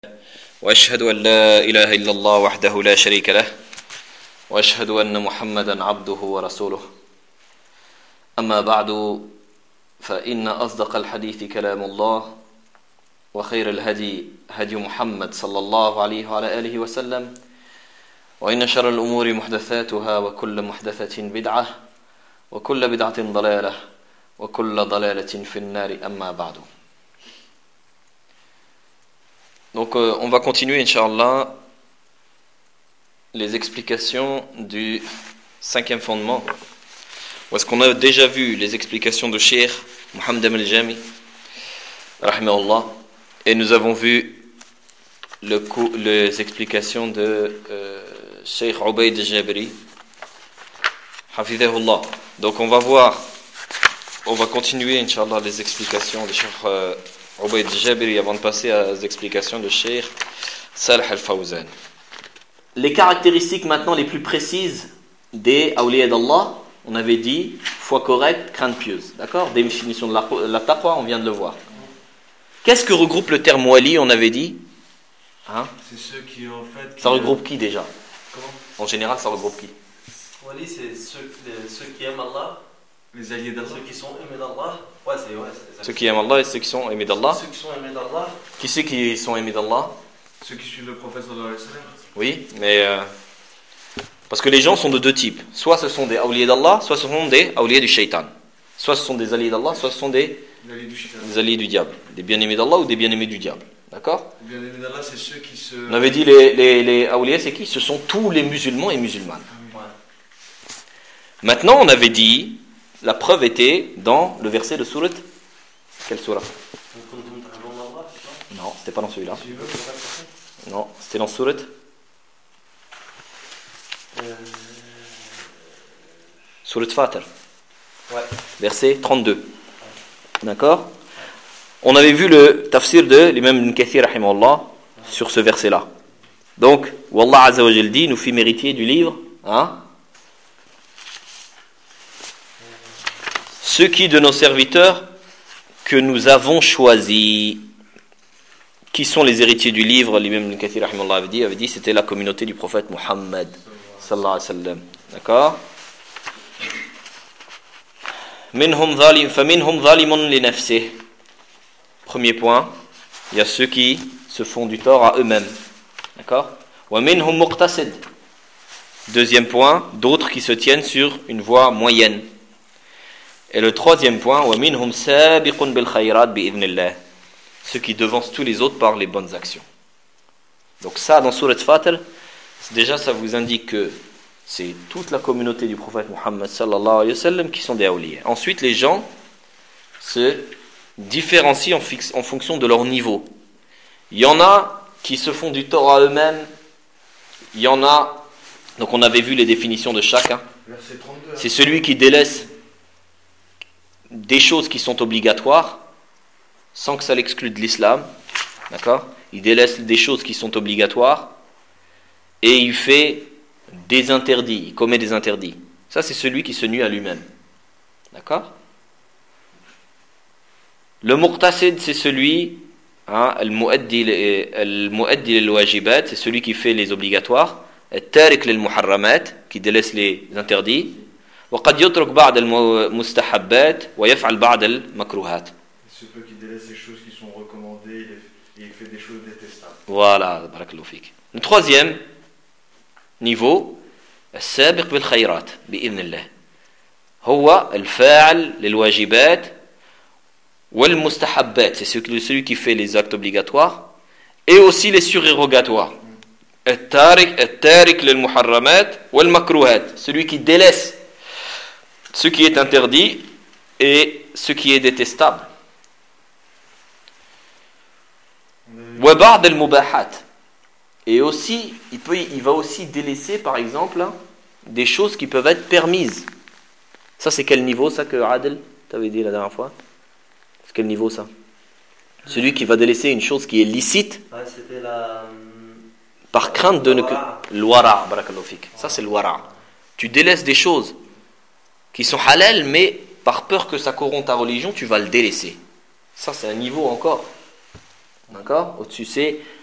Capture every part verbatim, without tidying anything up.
وأشهد أن لا إله إلا الله وحده لا شريك له وأشهد أن محمدا عبده ورسوله أما بعد فإن أصدق الحديث كلام الله وخير الهدي هدي محمد صلى الله عليه وعلى آله وسلم وإن شر الأمور محدثاتها وكل محدثة بدعة وكل بدعة ضلالة وكل ضلالة في النار أما بعد. Donc euh, on va continuer, Inch'Allah, les explications du cinquième fondement. Où est-ce qu'on a déjà vu les explications de Cheikh Mohammed al-Jami, rahimahullah, et nous avons vu le coup, les explications de euh, Cheikh Ubayd al-Jabri, hafidhahullah. Donc on va voir, on va continuer, Inch'Allah, les explications de Cheikh euh, Ubayd al-Jabri avant de passer aux explications de Cheikh Salih al-Fawzan. Les caractéristiques maintenant les plus précises des awliya d'Allah, on avait dit foi correcte, crainte pieuse. D'accord? Définition de la, la taqwa, on vient de le voir. Qu'est-ce que regroupe le terme wali, on avait dit? Hein? C'est ceux qui en fait. Qui ça regroupe qui déjà? Comment? En général, ça regroupe qui? Wali, c'est ceux, les, ceux qui aiment Allah. Les alliés d'Allah. Ceux qui sont aimés d'Allah. Ouais, c'est, ouais, c'est ceux qui aiment Allah et ceux qui sont aimés d'Allah. Ceux qui sont aimés d'Allah. Qui c'est qui sont aimés d'Allah? Ceux qui suivent le prophète sallallahu alayhi wa sallam. Oui, mais euh, parce que les gens sont de deux types. Soit ce sont des awliya d'Allah, soit ce sont des awliya du shaitan. Soit ce sont des alliés d'Allah, soit ce sont des, des alliés du diable. Des bien-aimés d'Allah ou des bien-aimés du diable. D'accord? Les bien-aimés d'Allah, c'est ceux qui se... On avait dit les, les, les awliya, c'est qui? Ce sont tous les musulmans et musulmanes. Ouais. Maintenant, on avait dit, la preuve était dans le verset de Surat. Quelle sourate? Non, c'était pas dans celui-là. Non, c'était dans Surat. Euh... Surat Fatir. Ouais. Verset trente-deux. D'accord? On avait vu le tafsir de l'imam Ibn Kathir rahimahullah sur ce verset-là. Donc, Wallah Azza wa Jal dit, nous fit mériter du livre, hein? Ceux qui de nos serviteurs que nous avons choisis. Qui sont les héritiers du livre? L'imam Ibn Kathir rahimahullah avait dit, avait dit c'était la communauté du prophète Muhammad sallallahu alayhi wa sallam. D'accord? Minhum zalim, faminhum zalimun li nafsih. Premier point, il y a ceux qui se font du tort à eux-mêmes. D'accord? Wa minhum muqtasid. Deuxième point, d'autres qui se tiennent sur une voie moyenne. Et le troisième point, wa minhum sabiqun bil khayrat bi idhnillah. Ceux qui devancent tous les autres par les bonnes actions. Donc ça, dans Surat Fatir, déjà ça vous indique que c'est toute la communauté du prophète Muhammad sallallahu alayhi wa sallam qui sont des awliya. Ensuite, les gens se différencient en, fixe, en fonction de leur niveau. Il y en a qui se font du tort à eux-mêmes. Il y en a, donc on avait vu les définitions de chacun. C'est celui qui délaisse des choses qui sont obligatoires sans que ça l'exclue de l'islam, d'accord? Il délaisse des choses qui sont obligatoires et il fait des interdits, il commet des interdits. Ça, c'est celui qui se nuit à lui-même, d'accord? Le muqtasid, c'est celui, hein, al-mu'addi lil-wajibat, c'est celui qui fait les obligatoires, al-tariq lil-muharramat, qui délaisse les interdits, wa qad yutruk ba'd al-mustahabbat wa yaf'al ba'd al-makruhat. Ceux qui délaissent les choses qui sont recommandées et il fait des choses détestables. Voilà, barakallahu fik. Le troisième niveau, السابق بالخيرات بإذن الله هو الفاعل للواجبات والمستحبات, c'est celui qui fait les actes obligatoires et aussi les surérogatoires. التارك التارك للمحرمات والمكروهات, celui qui délaisse ce qui est interdit et ce qui est détestable. وبعض المباحات, et aussi il, peut, il va aussi délaisser par exemple des choses qui peuvent être permises. Ça c'est quel niveau ça que Adel t'avais dit la dernière fois? C'est quel niveau ça? Celui qui va délaisser une chose qui est licite, ouais, c'était la... par crainte de ne que l'wara, barakallahu fik. Ça c'est l'wara. Tu délaisses des choses qui sont halal mais par peur que ça corrompt ta religion tu vas le délaisser. Ça c'est un niveau encore. D'accord? Au-dessus, c'est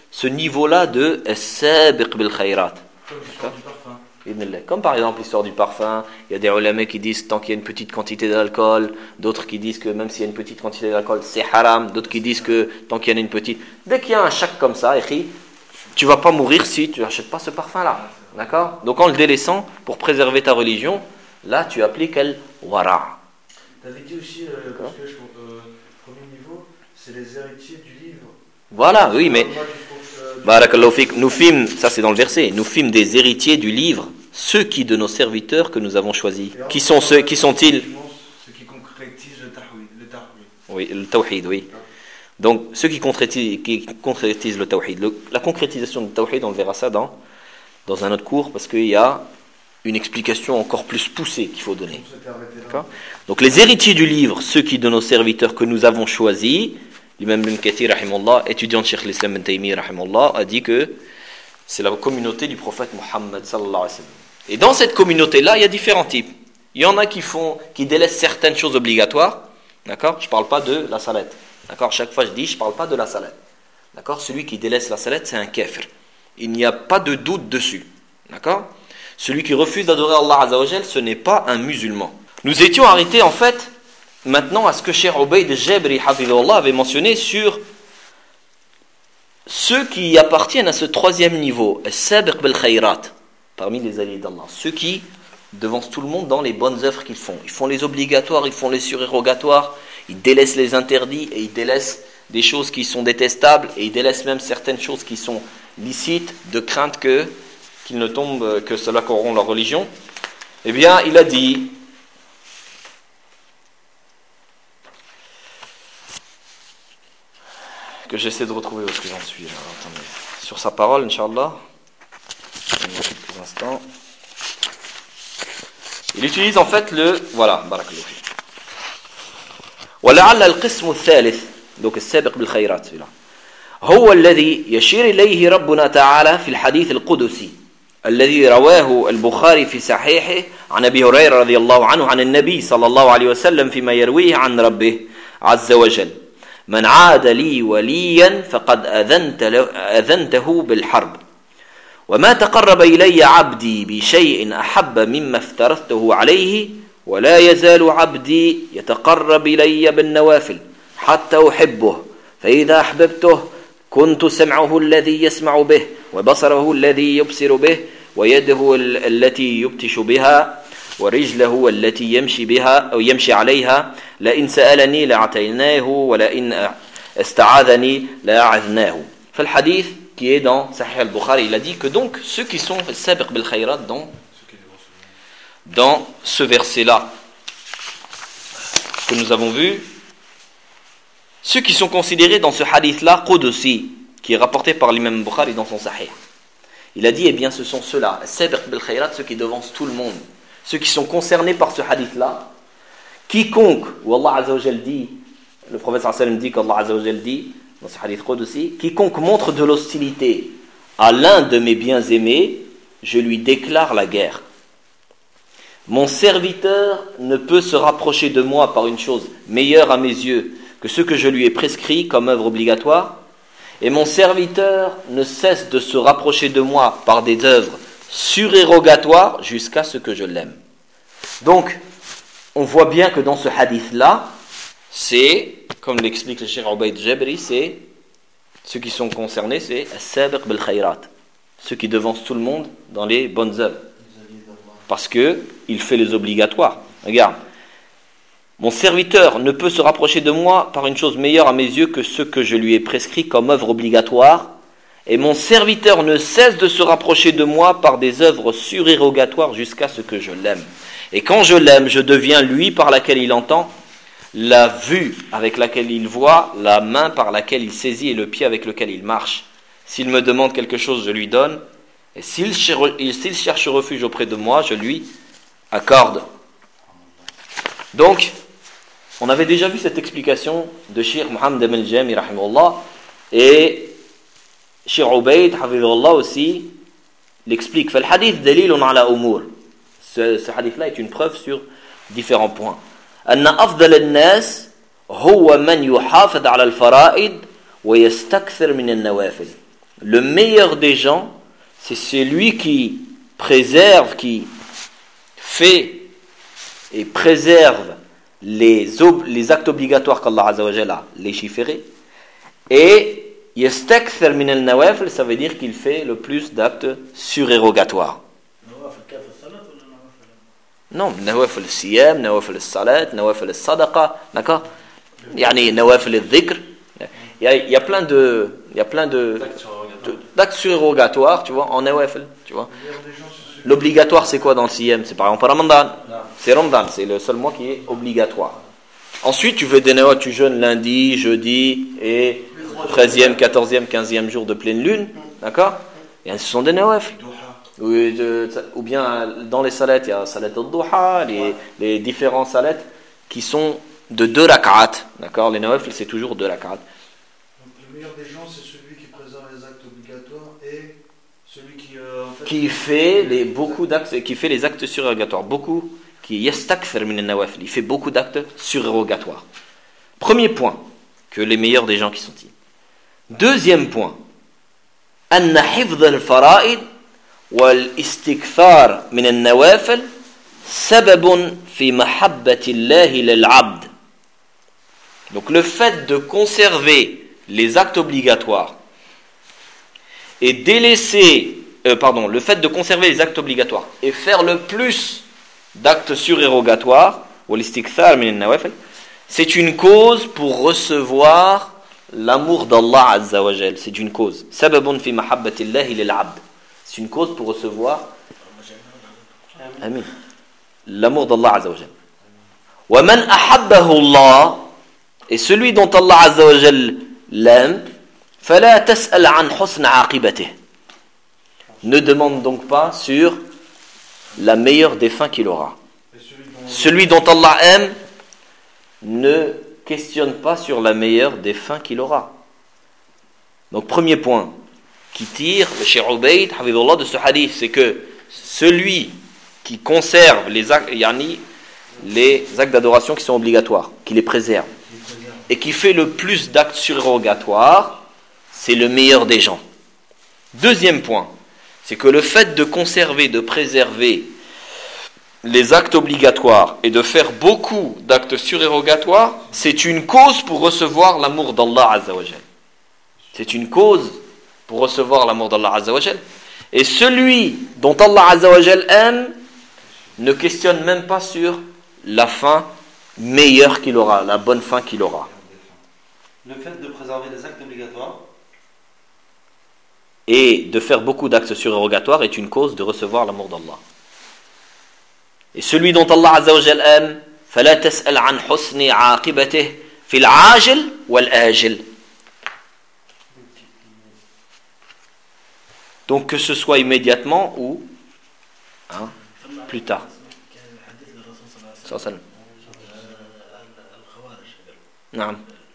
ce niveau-là de as-sabiq bil khayrat. Comme l'histoire du parfum. Comme par exemple l'histoire du parfum, il y a des ulama qui disent tant qu'il y a une petite quantité d'alcool, d'autres qui disent que même s'il y a une petite quantité d'alcool, c'est haram, d'autres qui disent que tant qu'il y en a une petite... Dès qu'il y a un shak comme ça, tu ne vas pas mourir si tu n'achètes pas ce parfum-là. D'accord? Donc en le délaissant, pour préserver ta religion, là tu appliques al-wara'. Tu avais dit aussi, euh, parce que je, euh, premier niveau, c'est les héritiers du livre. Voilà, oui, mais... Barakallahu fik, nous fîmes, ça c'est dans le verset, nous fîmes des héritiers du livre, ceux qui de nos serviteurs que nous avons choisis. Qui sont ceux, qui sont-ils? Ceux qui concrétisent le tawhid. Le tawhid. Oui, le tawhid, oui. Donc, ceux qui concrétisent, qui concrétisent le tawhid. Le, la concrétisation du tawhid, on le verra ça dans, dans un autre cours, parce qu'il y a une explication encore plus poussée qu'il faut donner. D'accord? Donc, les héritiers du livre, ceux qui de nos serviteurs que nous avons choisis, l'imam Ibn Kathir, rahimahullah, étudiant de Cheikh l'Islam Ibn Taymiyyah, rahimahullah, a dit que c'est la communauté du prophète Muhammad sallallahu alayhi wa sallam. Et dans cette communauté-là, il y a différents types. Il y en a qui font, qui délaissent certaines choses obligatoires. D'accord? Je ne parle pas de la salette. D'accord? Chaque fois je dis, je ne parle pas de la salette. D'accord? Celui qui délaisse la salette, c'est un kafir. Il n'y a pas de doute dessus. D'accord? Celui qui refuse d'adorer Allah Azza wa Jal, ce n'est pas un musulman. Nous étions arrêtés en fait maintenant à ce que Cheikh Ubayd al-Jabri hafidhahullah avait mentionné sur ceux qui appartiennent à ce troisième niveau, as-sabiq bil khayrat, parmi les alliés d'Allah, ceux qui devancent tout le monde dans les bonnes œuvres qu'ils font. Ils font les obligatoires, ils font les surérogatoires, ils délaissent les interdits et ils délaissent des choses qui sont détestables et ils délaissent même certaines choses qui sont licites de crainte que qu'ils ne tombent, que cela corrompt leur religion. Eh bien, il a dit que j'essaie de retrouver où est-ce que j'en suis. Alors, attendez. Sur sa parole, Inch'Allah. Quelques instants. Il utilise en fait le... Voilà, barakallahu fi. ولعل القسم الثالث donc السابق بالخيرات celui-là هو الذي يشير إليه ربنا تعالى في الحديث القدسي الذي رواه البخاري في صحيحه عن أبي هريرة رضي الله عنه عن النبي صلى الله عليه وسلم فيما يرويه عن ربه عز وجل من عاد لي وليا فقد أذنت أذنته بالحرب وما تقرب إلي عبدي بشيء أحب مما افترضته عليه ولا يزال عبدي يتقرب إلي بالنوافل حتى أحبه فإذا أحببته كنت سمعه الذي يسمع به وبصره الذي يبصر به ويده التي يبتش بها ورجله التي يمشي بها أو يمشي عليها لئن سألني لأعطيناه ولئن استعاذني لأعذناه. فالحديث qui est dans Sahih al-Bukhari, il a dit que donc ceux qui sont sabiq bil khayrat dans, dans ce verset-là que nous avons vu, ceux qui sont considérés dans ce hadith-là, Qudusi, qui est rapporté par l'imam Bukhari dans son Sahih, il a dit, eh bien ce sont ceux-là, sabiq bil khayrat, ceux qui devancent tout le monde, ceux qui sont concernés par ce hadith-là, quiconque, où Allah Azza wa Jal dit, le prophète sallallahu alayhi wa sallam dit qu'Allah Azza wa Jal dit, dans ce hadith Qudusi, quiconque montre de l'hostilité à l'un de mes bien-aimés, je lui déclare la guerre. Mon serviteur ne peut se rapprocher de moi par une chose meilleure à mes yeux que ce que je lui ai prescrit comme œuvre obligatoire, et mon serviteur ne cesse de se rapprocher de moi par des œuvres surérogatoires jusqu'à ce que je l'aime. Donc, on voit bien que dans ce hadith-là, c'est, comme l'explique le Cheikh Ubayd al-Jabri, c'est ceux qui sont concernés, c'est as-sabiq bil khayrat, ceux qui devancent tout le monde dans les bonnes œuvres, parce que il fait les obligatoires. Regarde, mon serviteur ne peut se rapprocher de moi par une chose meilleure à mes yeux que ce que je lui ai prescrit comme œuvre obligatoire, et mon serviteur ne cesse de se rapprocher de moi par des œuvres surérogatoires jusqu'à ce que je l'aime. Et quand je l'aime, je deviens lui par laquelle il entend, la vue avec laquelle il voit, la main par laquelle il saisit et le pied avec lequel il marche. S'il me demande quelque chose, je lui donne. Et s'il cherche refuge auprès de moi, je lui accorde. Donc, on avait déjà vu cette explication de Cheikh Mohammed Ibn al-Jami, rahimahullah, et Cheikh Ubayd, hafidhahullah aussi, l'explique. Fal hadith dalilun ala umur. Ce, ce hadith-là est une preuve sur différents points. أن أفضل الناس هو من يحافظ على الفرائض ويستكثر من النوافل. le meilleur des gens, c'est celui qui préserve, qui fait et préserve les, ob- les actes obligatoires qu'Allah Azza wa Jalla a légiférés. Et yastakthar min al-nawafil, ça veut dire qu'il fait le plus d'actes surérogatoires. Non, nawafil al-siyam, nawafil al-salat, nawafil al-sadaqa, d'accord? Yani nawafil al-dhikr. Il y a, il y a plein de, il y a plein de, de- d'actes surérogatoires, tu vois, en nawafil, tu vois. L'obligatoire, c'est quoi dans le siyam? C'est par exemple Ramadan. C'est Ramadan, c'est le seul mois qui est obligatoire. Ensuite, tu veux des nawafil, tu jeûnes lundi, jeudi et treizième, quatorzième, quinzième jour de pleine lune, d'accord? Et ce sont des nawafil. Oui, de- ou bien dans les salats, il y a salat al-duha, les, les différents salats qui sont de deux rak'at, d'accord? Les nawafil, c'est toujours deux rak'at. Donc le meilleur des gens, c'est celui qui préserve les actes obligatoires et celui qui, euh, en fait, Qui fait les beaucoup d'actes, qui fait les actes surérogatoires, beaucoup, qui yastakthar min al-nawafil, il fait beaucoup d'actes surérogatoires. Premier point, que les meilleurs des gens qui sont ici. Deuxième point, anna hifdh al-fara'id wal-istikthar min al-nawafil sababun fi mahabbati Allah lil-'abd. Donc le fait de conserver les actes obligatoires et délaisser, euh, pardon, le fait de conserver les actes obligatoires et faire le plus d'actes surérogatoires, wal-istikthar min al-nawafil, c'est une cause pour recevoir l'amour d'Allah Azza wa Jal. C'est une cause. Sababun fi mahabbati Allah lil-'abd. C'est une cause pour recevoir Amin. L'amour d'Allah Azza wa Jal. Wa man ahabbahu Allah, et celui dont Allah Azza wa Jal l'aime, fala tas'al an husn aqibatih. Ne demande donc pas sur la meilleure des fins qu'il aura. Celui dont Allah aime ne questionne pas sur la meilleure des fins qu'il aura. Donc premier point qui tire le Cheikh Ubayd Hafidhullah de ce hadith, c'est que celui qui conserve les actes, yani les actes d'adoration qui sont obligatoires, qui les préserve et qui fait le plus d'actes surérogatoires, c'est le meilleur des gens. Deuxième point, c'est que le fait de conserver, de préserver les actes obligatoires et de faire beaucoup d'actes surérogatoires, c'est une cause pour recevoir l'amour d'Allah Azza wa Jal. C'est une cause pour recevoir l'amour d'Allah Azza wa Jal. Et celui dont Allah Azza wa Jal aime ne questionne même pas sur la fin meilleure qu'il aura, la bonne fin qu'il aura. Le fait de préserver les actes obligatoires Et de faire beaucoup d'actes surérogatoires est une cause de recevoir l'amour d'Allah. Et celui dont Allah Azza wa Jal aime, فَلَا تَسْأَلْ عَنْ حُسْنِ عَاقِبَتِهِ فِي الْعَاجِلِ وَالْآجِلِ. Donc que ce soit immédiatement ou hein, plus tard. صلى نعم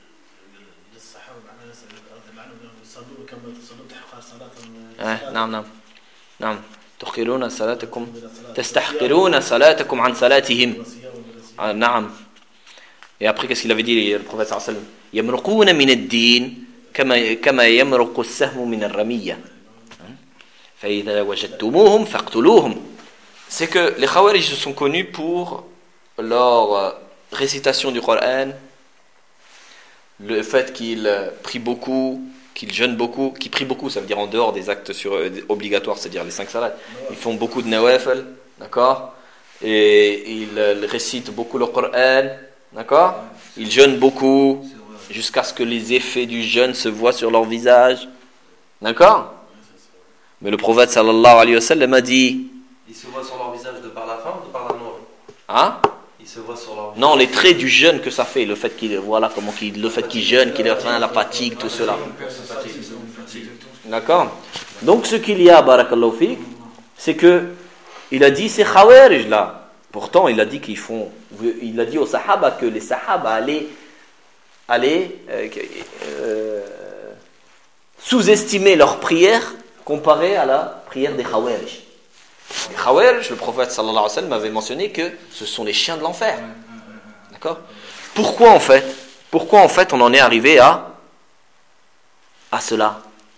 آه نعم نعم نعم تحقرون صلاتكم تستحقرون صلاتكم عن صلاتهم. آه نعم. Et après qu'est-ce qu'il avait dit le prophète صلى الله عليه وسلم؟ يمرقون من الدين كما كما يمرق السهم من الرمية. فإذا وجدتموهم فاقتلوهم. C'est que les Khawarij sont connus pour leur récitation du Coran, le fait qu'ils prient beaucoup, qu'ils jeûnent beaucoup, qu'ils prient beaucoup, ça veut dire en dehors des actes sur, obligatoires, c'est-à-dire les cinq salats. Ils font beaucoup de nawafil, d'accord? Et ils récitent beaucoup le Coran, d'accord? Ils jeûnent beaucoup, jusqu'à ce que les effets du jeûne se voient sur leur visage, d'accord? Mais le prophète sallallahu alayhi wa sallam a dit... Ils se voient sur leur visage de par la faim ou de par la nourriture? Hein? Ils se voient sur leur... Non, les traits du jeûne que ça fait, le fait qu'il voilà comment qu'il, le fait qu'il jeûne, qu'il a faim, la fatigue, tout cela. D'accord? Donc ce qu'il y a, barakallahu fik, c'est que il a dit c'est khawarij là. Pourtant, il a dit qu'ils font, il a dit aux sahaba que les sahaba allaient, allaient euh, euh, sous-estimer leur prière comparée à la prière des khawarij. Les Khawarij, le prophète sallallahu alayhi wa sallam avait mentionné que ce sont les chiens de l'enfer. D'accord? Pourquoi en fait? Pourquoi en fait on en est arrivé à à cela?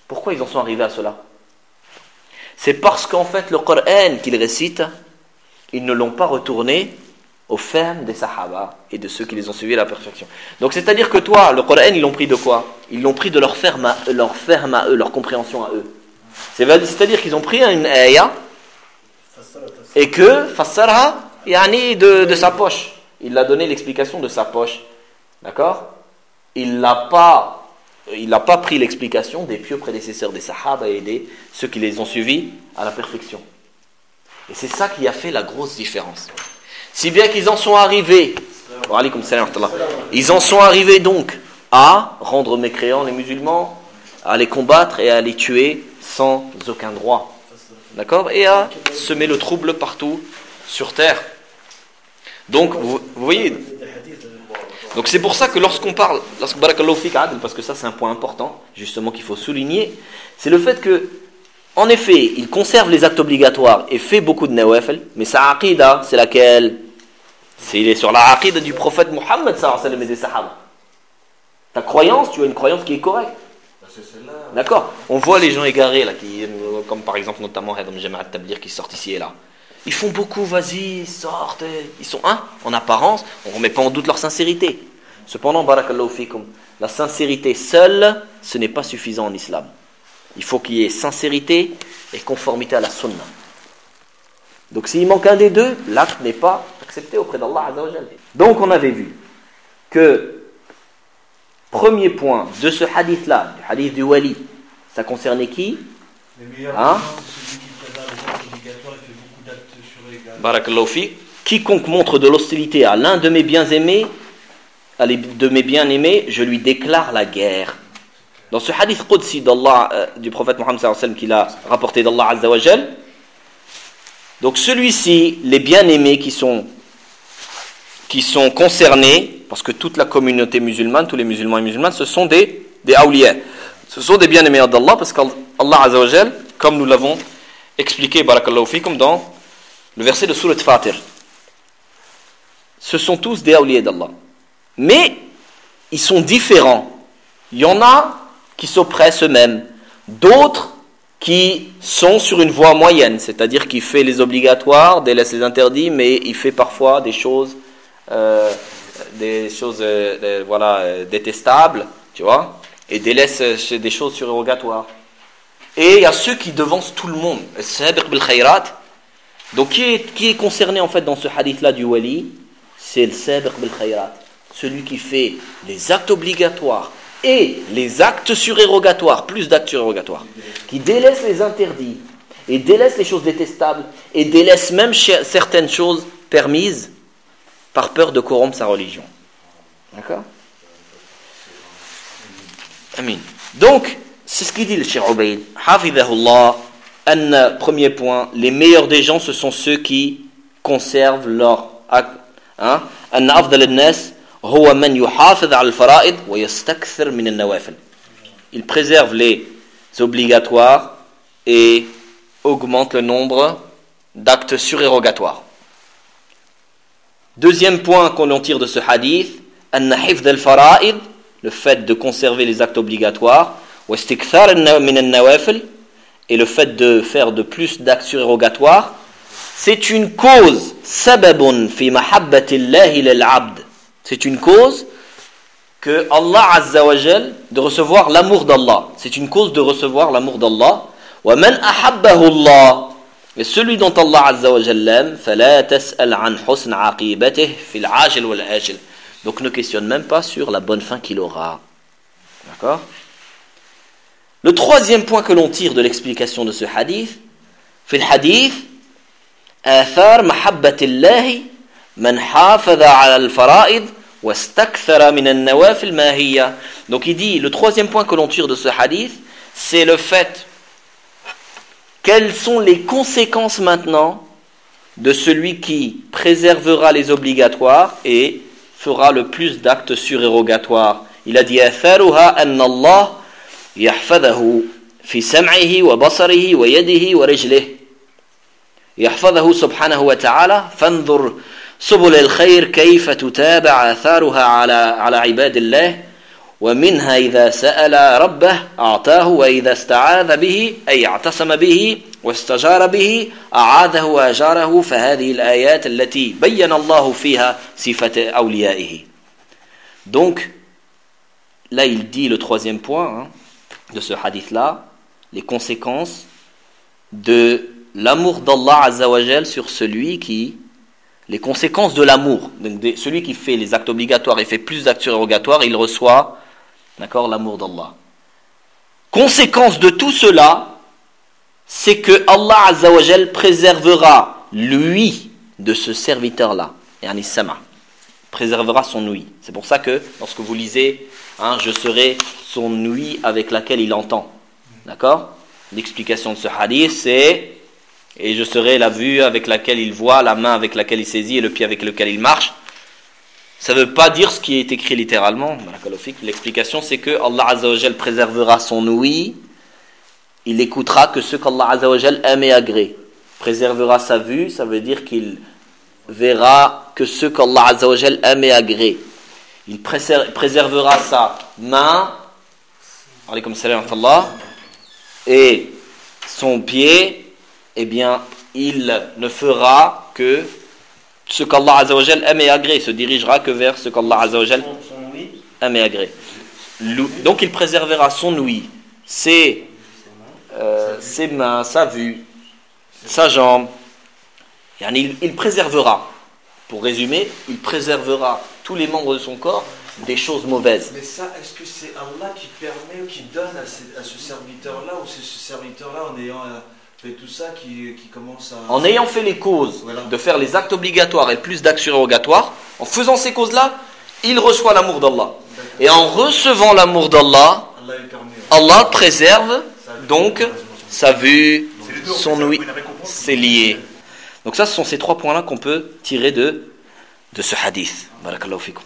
Pourquoi ils en sont arrivés à cela? C'est parce qu'en fait le Coran qu'ils récitent, ils ne l'ont pas retourné aux fermes des Sahaba et de ceux qui les ont suivis à la perfection. Donc c'est-à-dire que toi, le Coran, ils l'ont pris de quoi? Ils l'ont pris de leur ferme à eux, leur ferme à eux, leur compréhension à eux. C'est-à-dire qu'ils ont pris une ayah et que fassara yani de, de sa poche. Il a donné l'explication de sa poche. D'accord? Il n'a pas, il n'a pas pris l'explication des pieux prédécesseurs des Sahaba et des ceux qui les ont suivis à la perfection. Et c'est ça qui a fait la grosse différence. Si bien qu'ils en sont arrivés, ils en sont arrivés donc à rendre mécréants les musulmans, à les combattre et à les tuer sans aucun droit. D'accord? Et à semer le trouble partout sur terre. Donc, vous, vous voyez. Donc c'est pour ça que lorsqu'on parle, lorsque barakallahu fik adl, parce que ça c'est un point important, justement qu'il faut souligner, c'est le fait que, en effet, il conserve les actes obligatoires et fait beaucoup de nawafil, mais sa aqida, c'est laquelle? C'est, il est sur la aqida du prophète Mohammed sallallahu alayhi wa sallam et des sahaba. Ta croyance, tu as une croyance qui est correcte. D'accord? On voit les gens égarés là, qui, comme par exemple notamment Hadam Jamaat Tablir qui sortent ici et là. Ils font beaucoup, vas-y, ils sortent, ils sont un, en apparence, on ne remet pas en doute leur sincérité. Cependant, barakallahu fikum, la sincérité seule, ce n'est pas suffisant en islam. Il faut qu'il y ait sincérité et conformité à la sunna. Donc s'il manque un des deux, l'acte n'est pas accepté auprès d'Allah Azza wa Jalla. Donc on avait vu que, premier point de ce hadith-là, du hadith du wali, ça concernait qui? Hein? Barakallahu fi. Quiconque montre de l'hostilité à l'un de mes bien-aimés, à de mes bien-aimés, je lui déclare la guerre. Dans ce hadith qudsi d'Allah, euh, du prophète Mohammed sallallahu alayhi wa sallam qu'il a rapporté d'Allah Azza wa Jal, donc celui-ci, les bien-aimés qui sont, qui sont concernés, parce que toute la communauté musulmane, tous les musulmans et musulmanes, ce sont des, des awliya. Ce sont des bien-aimés d'Allah, parce qu'Allah Azza wa Jal, comme nous l'avons expliqué, barakallahu fikum, dans le verset de Surat Fatir. Ce sont tous des awliya d'Allah. Mais, ils sont différents. Il y en a qui s'oppressent eux-mêmes. D'autres qui sont sur une voie moyenne, c'est-à-dire qui fait les obligatoires, délaisse les interdits, mais il fait parfois des choses, euh, des choses euh, voilà, euh, détestables, tu vois, et délaisse euh, des choses surérogatoires. Et il y a ceux qui devancent tout le monde. Donc qui est, qui est concerné en fait dans ce hadith-là du wali? C'est le sabiq bil khayrat, celui qui fait les actes obligatoires et les actes surérogatoires, plus d'actes surérogatoires, qui délaisse les interdits et délaisse les choses détestables et délaisse même certaines choses permises par peur de corrompre sa religion. D'accord? Amin. Donc, c'est ce qu'il dit le Cheikh Ubayd. Hafidhahullah, un premier point, les meilleurs des gens, ce sont ceux qui conservent leur acte. Hein? أن أفضل الناس هو من يحافظ على الفرائض ويستكثر من النوافل. Il préserve les obligatoires et augmente le nombre d'actes surérogatoires. Deuxième point qu'on en tire de ce hadith, أن حفظ الفرائض, le fait de conserver les actes obligatoires, واستكثار من النوافل, et le fait de faire de plus d'actes surérogatoires, c'est une cause, sababun fi mahabbatillahi lil abd. C'est une cause que Allah Azza wa Jal, de recevoir l'amour d'Allah. C'est une cause de recevoir l'amour d'Allah. Wa man ahabbahu Allah. Et celui dont Allah Azza wa Jal l'aime, fala tas'al an husn aqibatih fil ajil wal ajil. Donc ne questionne même pas sur la bonne fin qu'il aura. D'accord? Le troisième point que l'on tire de l'explication de ce hadith, fil hadith, آثار محبة الله من حافظ على الفرائض واستكثر من النوافل ما هي. Donc il dit, le troisième point que l'on tire de ce hadith, c'est le fait, quelles sont les conséquences maintenant de celui qui préservera les obligatoires et fera le plus d'actes surérogatoires. Il a dit آثارها أن الله يحفظه في سمعه وبصره ويده ورجله. يحفظه سبحانه وتعالى فانظر سبل الخير كيف تتابع آثارها على على عباد الله ومنها إذا سأل ربه أعطاه وإذا استعاذ به أي اعتصم به واستجار به أعاذه وأجاره فهذه الآيات التي بين الله فيها صفة أوليائه. Donc là il dit le troisième point hein, de ce hadith là, les conséquences de l'amour d'Allah Azza wa Jal sur celui qui, les conséquences de l'amour, donc de, celui qui fait les actes obligatoires et fait plus d'actes surrogatoires, il reçoit, d'accord, l'amour d'Allah. Conséquence de tout cela, c'est que Allah Azza wa Jal préservera lui de ce serviteur-là, yani sama, préservera son ouïe. C'est pour ça que lorsque vous lisez, hein, je serai son ouïe avec laquelle il entend, d'accord. L'explication de ce hadith, c'est et je serai la vue avec laquelle il voit, la main avec laquelle il saisit et le pied avec lequel il marche. Ça ne veut pas dire ce qui est écrit littéralement. L'explication, c'est que Allah Azza wa Jal préservera son ouïe. Il écoutera que ce qu'Allah Azza wa Jal aime et agrée. Préservera sa vue, ça veut dire qu'il verra que ce qu'Allah Azza wa Jal aime et agrée. Il préservera sa main. Alaykoum salam wa rahmatullah. Et son pied, eh bien, il ne fera que ce qu'Allah Azza wa Jal aime et agrée, se dirigera que vers ce qu'Allah Azza wa Jal aime et agrée. Donc il préservera son ouïe, ses, euh, ses mains, sa vue, sa jambe. Il, il préservera, pour résumer, il préservera tous les membres de son corps des choses mauvaises. Mais ça, est-ce que c'est Allah qui permet ou qui donne à, ces, à ce serviteur-là, ou c'est ce serviteur-là en ayant fait tout ça qui, qui commence à... En ayant fait les causes voilà. de faire les actes obligatoires et plus d'actes surrogatoires, en faisant ces causes-là, il reçoit l'amour d'Allah. Et en recevant l'amour d'Allah, Allah, permet, Allah préserve donc sa vue, son ouïe, c'est lié. Donc ça, ce sont ces trois points-là qu'on peut tirer de, de ce hadith. Barakallahu fikum.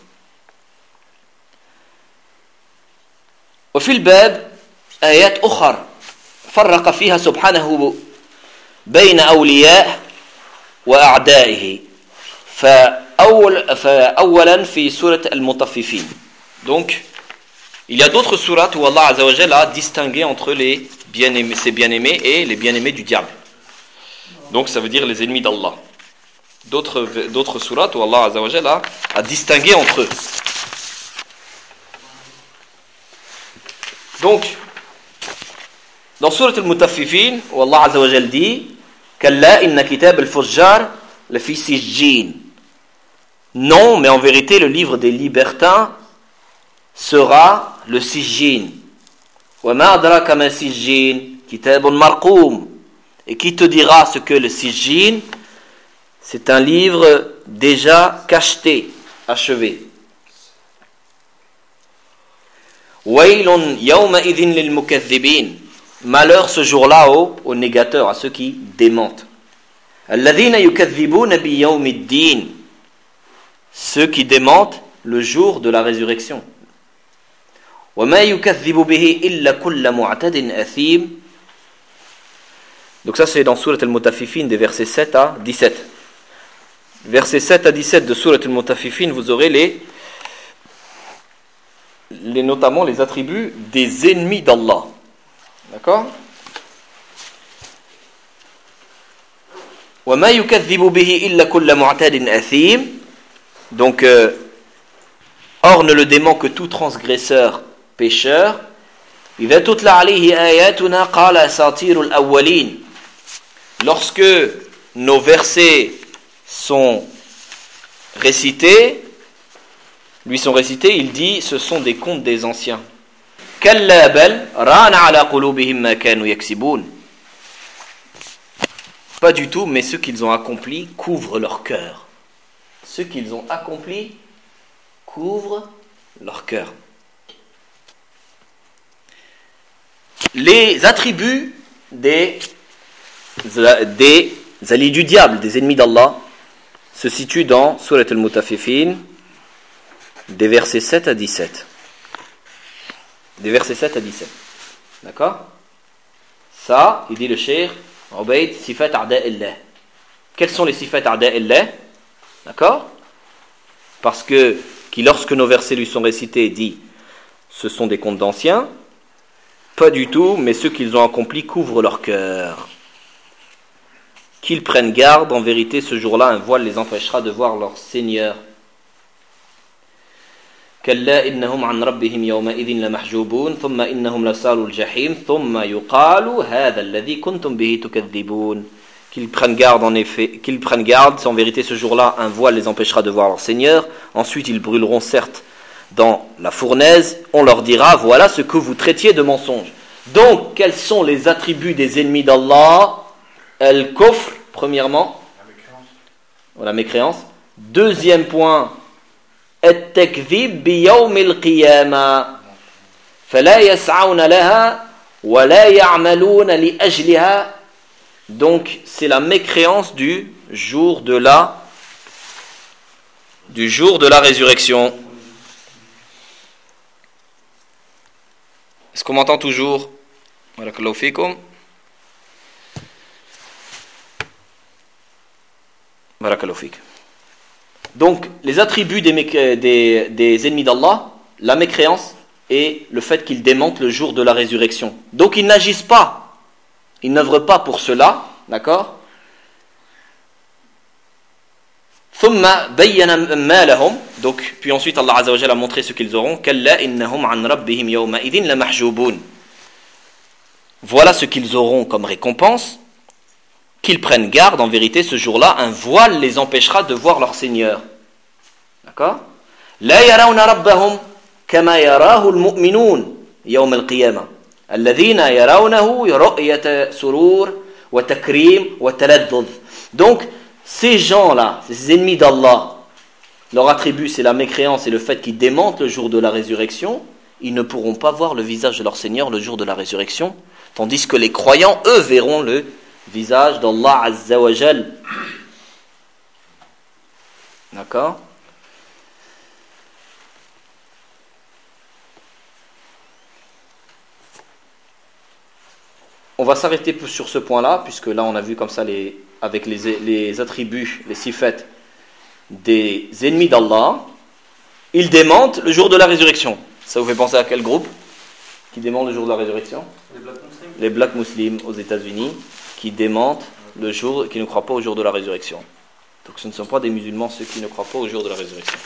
وفي الباب آيات أخر فرق فيها سبحانه بين أولياء وأعدائه فأول فأولا في سورة المطففين. Donc il y a d'autres sourates où Allah Azza wa Jalla a distingué entre les bien-aimés, ses bien-aimés et les bien-aimés du diable. Donc ça veut dire les ennemis d'Allah. D'autres d'autres sourates où Allah Azza wa Jalla a distingué entre eux. Donc, dans Surat al-Mutaffifin, où Allah Azza wa Jal dit Kalla inna kitab al-fujjar lafi sijjin. Non, mais en vérité, le livre des libertins sera le sijjin. Wa ma adraka ma sijjin kitabun marqoum. Et qui te dira ce que le sijjin? C'est un livre déjà cacheté, achevé. Waylun yawma idhin lil mukaththibin. Malheur ce jour-là aux, aux négateurs, à ceux qui démentent. Alladhina yukaththibuna bi yawmiddin. Ceux qui démentent le jour de la résurrection. Wa ma yukaththibu bihi illa kullu mu'tadin athim. Donc ça c'est dans Surat al-Mutaffifin des versets sept à dix-sept. Versets sept à dix-sept de Surat al-Mutaffifin, vous aurez les Les, notamment les attributs des ennemis d'Allah. D'accord? وَمَا يُكَذِّبُ بِهِ إِلَّا كُلَّ مُعْتَدٍ أَثِيمٍ. Donc, euh, or ne le dément que tout transgresseur pécheur. إِذَا تُتْلَى عَلَيْهِ آيَاتُنَا قَالَ أَسَاطِيرُ الْأَوَّلِينَ. Lorsque nos versets sont récités, lui sont récités, il dit ce sont des contes des anciens. Kalla bal rana ala qulubihim ma kanu yaksibun. Pas du tout, mais ce qu'ils ont accompli couvre leur cœur. Ce qu'ils ont accompli couvre leur cœur. Les attributs des, des alliés du diable, des ennemis d'Allah, se situent dans Surat al-Mutaffifin, des versets sept à dix-sept. Des versets sept à dix-sept. D'accord? Ça, il dit le cheikh, Ubayd, sifat a'da'illah. Quels sont les sifat a'da'illah? D'accord? Parce que, qui lorsque nos versets lui sont récités, dit ce sont des contes d'anciens? Pas du tout, mais ceux qu'ils ont accomplis couvrent leur cœur. Qu'ils prennent garde, en vérité, ce jour-là, un voile les empêchera de voir leur Seigneur. كلا إنهم عن ربهم يومئذ لمحجوبون ثم إنهم لصالوا الجحيم ثم يقال هذا الذي كنتم به تكذبون. Qu'ils prennent garde en effet, qu'ils prennent garde, en vérité ce jour-là un voile les empêchera de voir leur Seigneur. Ensuite ils brûleront certes dans la fournaise. On leur dira voilà ce que vous traitiez de mensonge. Donc quels sont les attributs des ennemis d'Allah? Al-Kufr premièrement, la mécréance. Deuxième point, التكذيب بيوم القيامة فلا يسعون لها ولا يعملون لأجلها. Donc c'est la mécréance du jour de la du jour de la résurrection. Est-ce qu'on m'entend toujours? Barakallahu fikum. Barakallahu fikum. Donc, les attributs des, des, des ennemis d'Allah, la mécréance et le fait qu'ils démentent le jour de la résurrection. Donc, ils n'agissent pas, ils n'œuvrent pas pour cela, d'accord? Donc, puis ensuite, Allah Azza wa Jalla a montré ce qu'ils auront. Voilà ce qu'ils auront comme récompense. Qu'ils prennent garde, en vérité, ce jour-là, un voile les empêchera de voir leur Seigneur. D'accord? لا يرون ربهم كما يراه المؤمنون يوم القيامة الذين يرونه رؤية سرور وتكريم وتلذذ. Donc, ces gens-là, ces ennemis d'Allah, leur attribut, c'est la mécréance et le fait qu'ils démentent le jour de la résurrection. Ils ne pourront pas voir le visage de leur Seigneur le jour de la résurrection, tandis que les croyants, eux, verront le visage d'Allah Azza wa Jal. D'accord? On va s'arrêter sur ce point-là, puisque là on a vu comme ça les, avec les, les attributs, les sifat des ennemis d'Allah. Ils démentent le jour de la résurrection. Ça vous fait penser à quel groupe qui dément le jour de la résurrection? Les Black Muslims. Les Black Muslims aux États-Unis, qui démentent le jour, qui ne croient pas au jour de la résurrection. Donc ce ne sont pas des musulmans ceux qui ne croient pas au jour de la résurrection.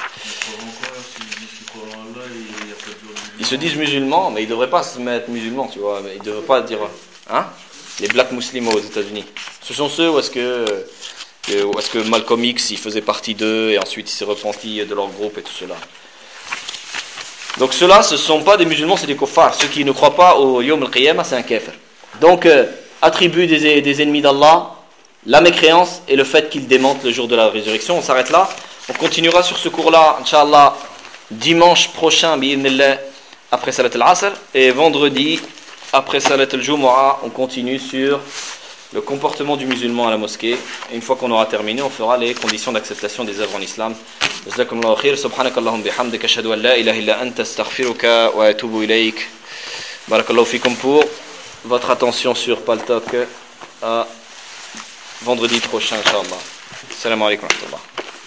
Ils se disent musulmans, mais ils ne devraient pas se mettre musulmans, tu vois. Ils ne devraient pas dire, hein, les Black Muslims aux États-Unis. Ce sont ceux où est-ce que, où est-ce que Malcolm X il faisait partie d'eux et ensuite il s'est repenti de leur groupe et tout cela. Donc ceux-là, ce ne sont pas des musulmans, c'est des kuffars. Ceux qui ne croient pas au Yawm al-Qiyamah, c'est un kafir. Donc, euh, attribut des, des ennemis d'Allah, la mécréance et le fait qu'ils démentent le jour de la résurrection. On s'arrête là. On continuera sur ce cours-là, Inch'Allah, dimanche prochain, bi'idhnillah, après Salat al-Asr. Et vendredi, après Salat al-Jumu'ah, on continue sur le comportement du musulman à la mosquée. Et une fois qu'on aura terminé, on fera les conditions d'acceptation des œuvres en islam. Jazakumullahu khair. Subhanakallahumma bihamdika ashhadu an la ilaha illa anta astaghfiruka wa atubu ilayk. Barakallahu fikum pour votre attention sur Paltalk à vendredi prochain, Inch'Allah. Assalamu alaikum wa rahmatullah.